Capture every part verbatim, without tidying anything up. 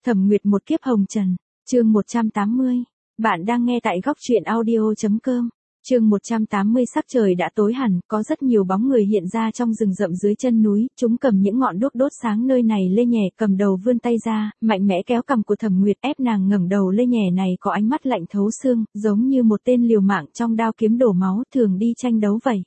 Thẩm Nguyệt một kiếp hồng trần, chương một trăm tám mươi. Bạn đang nghe tại góc truyện audio.com. Chương một trăm tám mươi. Sắc trời đã tối hẳn, có rất nhiều bóng người hiện ra trong rừng rậm dưới chân núi, chúng cầm những ngọn đuốc đốt sáng nơi này. Lê Nhẹ cầm đầu vươn tay ra, mạnh mẽ kéo cằm của Thẩm Nguyệt, ép nàng ngẩng đầu. Lê Nhẹ này có ánh mắt lạnh thấu xương, giống như một tên liều mạng trong đao kiếm đổ máu, thường đi tranh đấu vậy.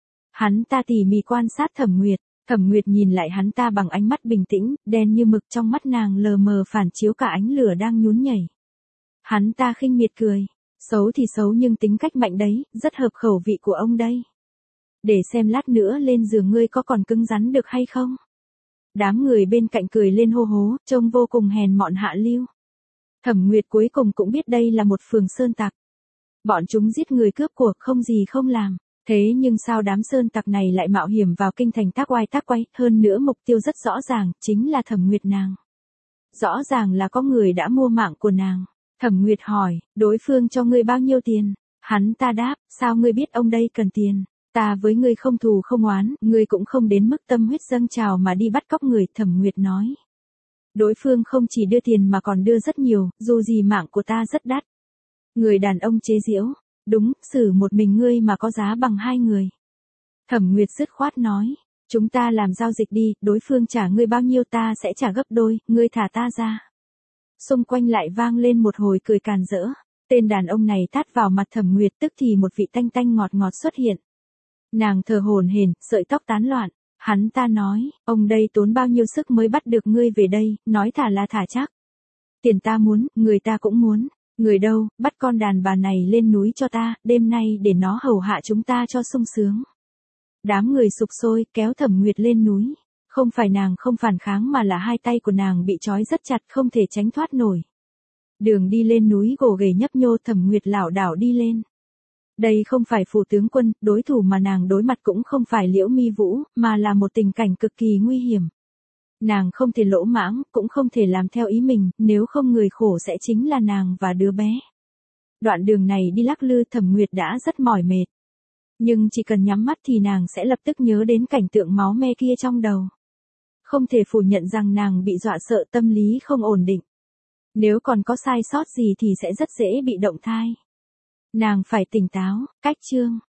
Hắn ta tỉ mỉ quan sát Thẩm Nguyệt. Thẩm Nguyệt nhìn lại hắn ta bằng ánh mắt bình tĩnh, đen như mực, trong mắt nàng lờ mờ phản chiếu cả ánh lửa đang nhún nhảy. Hắn ta khinh miệt cười, xấu thì xấu nhưng tính cách mạnh đấy, rất hợp khẩu vị của ông đây. Để xem lát nữa lên giường ngươi có còn cứng rắn được hay không. Đám người bên cạnh cười lên hô hố, trông vô cùng hèn mọn hạ lưu. Thẩm Nguyệt cuối cùng cũng biết đây là một phường sơn tặc. Bọn chúng giết người cướp của không gì không làm. Thế nhưng sao đám sơn tặc này lại mạo hiểm vào kinh thành tác oai tác quay, hơn nữa mục tiêu rất rõ ràng, chính là Thẩm Nguyệt nàng. Rõ ràng là có người đã mua mạng của nàng. Thẩm Nguyệt hỏi, đối phương cho ngươi bao nhiêu tiền? Hắn ta đáp, sao ngươi biết ông đây cần tiền? Ta với ngươi không thù không oán, ngươi cũng không đến mức tâm huyết dâng trào mà đi bắt cóc người. Thẩm Nguyệt nói. Đối phương không chỉ đưa tiền mà còn đưa rất nhiều, dù gì mạng của ta rất đắt. Người đàn ông chế giễu. Đúng, xử một mình ngươi mà có giá bằng hai người. Thẩm Nguyệt dứt khoát nói, chúng ta làm giao dịch đi, đối phương trả ngươi bao nhiêu ta sẽ trả gấp đôi, ngươi thả ta ra. Xung quanh lại vang lên một hồi cười càn rỡ, tên đàn ông này tát vào mặt Thẩm Nguyệt, tức thì một vị tanh tanh ngọt ngọt xuất hiện. Nàng thở hổn hển, sợi tóc tán loạn, hắn ta nói, ông đây tốn bao nhiêu sức mới bắt được ngươi về đây, nói thả là thả chắc. Tiền ta muốn, người ta cũng muốn. Người đâu, bắt con đàn bà này lên núi cho ta, đêm nay để nó hầu hạ chúng ta cho sung sướng. Đám người sục sôi, kéo Thẩm Nguyệt lên núi. Không phải nàng không phản kháng mà là hai tay của nàng bị trói rất chặt, không thể tránh thoát nổi. Đường đi lên núi gồ ghề nhấp nhô, Thẩm Nguyệt lảo đảo đi lên. Đây không phải phủ tướng quân, đối thủ mà nàng đối mặt cũng không phải Liễu Mi Vũ, mà là một tình cảnh cực kỳ nguy hiểm. Nàng không thể lỗ mãng, cũng không thể làm theo ý mình, nếu không người khổ sẽ chính là nàng và đứa bé. Đoạn đường này đi lắc lư, Thẩm Nguyệt đã rất mỏi mệt. Nhưng chỉ cần nhắm mắt thì nàng sẽ lập tức nhớ đến cảnh tượng máu me kia trong đầu. Không thể phủ nhận rằng nàng bị dọa sợ, tâm lý không ổn định. Nếu còn có sai sót gì thì sẽ rất dễ bị động thai. Nàng phải tỉnh táo. Cách chương.